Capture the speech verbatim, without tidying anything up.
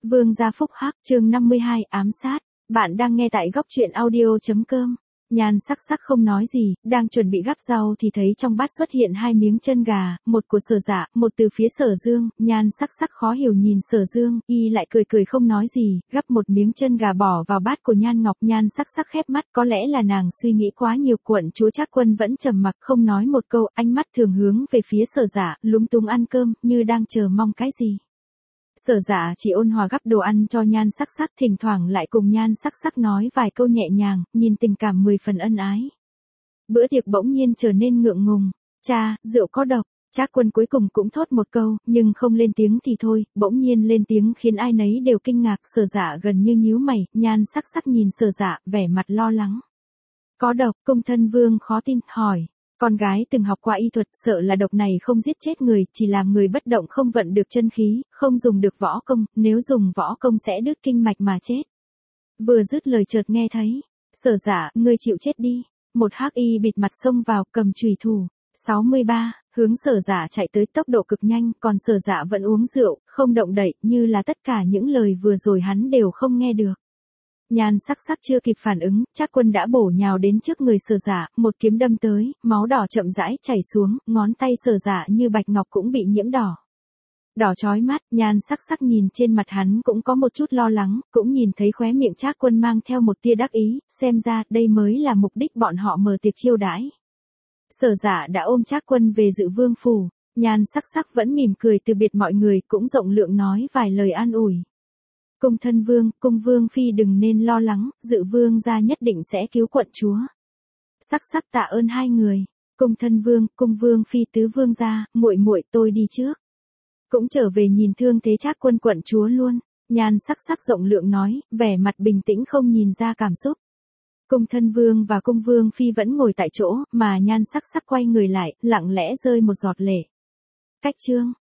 Vương gia phúc hắc, chương năm mươi hai, ám sát. Bạn đang nghe tại góc truyện audio chấm com. Nhan sắc sắc không nói gì, đang chuẩn bị gắp rau thì thấy trong bát xuất hiện hai miếng chân gà, một của Sở Dạ, một từ phía Sở Dương. Nhan sắc sắc khó hiểu nhìn Sở Dương, y lại cười cười không nói gì, gắp một miếng chân gà bỏ vào bát của Nhan Ngọc. Nhan sắc sắc khép mắt, có lẽ là nàng suy nghĩ quá nhiều. Quận chúa Trác Quân vẫn trầm mặc không nói một câu, ánh mắt thường hướng về phía Sở Dạ, lúng túng ăn cơm, như đang chờ mong cái gì. Sở Dạ chỉ ôn hòa gắp đồ ăn cho Nhan sắc sắc, thỉnh thoảng lại cùng Nhan sắc sắc nói vài câu nhẹ nhàng, nhìn tình cảm mười phần ân ái. Bữa tiệc bỗng nhiên trở nên ngượng ngùng. Cha, rượu có độc. Trác Quân cuối cùng cũng thốt một câu, nhưng không lên tiếng thì thôi, bỗng nhiên lên tiếng khiến ai nấy đều kinh ngạc. Sở Dạ gần như nhíu mày, Nhan sắc sắc nhìn Sở Dạ, vẻ mặt lo lắng. Có độc? Cung Thân Vương khó tin, hỏi. Con gái từng học qua y thuật, sợ là độc này không giết chết người, chỉ làm người bất động không vận được chân khí, không dùng được võ công, nếu dùng võ công sẽ đứt kinh mạch mà chết. Vừa dứt lời chợt nghe thấy, Sở Dạ, ngươi chịu chết đi. Một hắc y bịt mặt xông vào, cầm chùy thủ. sáu mươi ba, hướng Sở Dạ chạy tới tốc độ cực nhanh, còn Sở Dạ vẫn uống rượu, không động đậy, như là tất cả những lời vừa rồi hắn đều không nghe được. Nhan sắc sắc chưa kịp phản ứng, Trác Quân đã bổ nhào đến trước người Sở Dạ, một kiếm đâm tới, máu đỏ chậm rãi chảy xuống, ngón tay Sở Dạ như bạch ngọc cũng bị nhiễm đỏ. Đỏ chói mắt, Nhan sắc sắc nhìn trên mặt hắn cũng có một chút lo lắng, cũng nhìn thấy khóe miệng Trác Quân mang theo một tia đắc ý, xem ra đây mới là mục đích bọn họ mở tiệc chiêu đãi. Sở Dạ đã ôm Trác Quân về Dự Vương phủ, Nhan sắc sắc vẫn mỉm cười từ biệt mọi người, cũng rộng lượng nói vài lời an ủi. Cung Thân Vương, Cung Vương phi đừng nên lo lắng, Dự Vương gia nhất định sẽ cứu quận chúa. Sắc sắc tạ ơn hai người. Cung Thân Vương, Cung Vương phi tứ vương gia, muội muội tôi đi trước. Cũng trở về nhìn thương thế Trác Quân quận chúa luôn. Nhan sắc sắc rộng lượng nói, vẻ mặt bình tĩnh không nhìn ra cảm xúc. Cung Thân Vương và Cung Vương phi vẫn ngồi tại chỗ, mà Nhan sắc sắc quay người lại, lặng lẽ rơi một giọt lệ. Cách chương.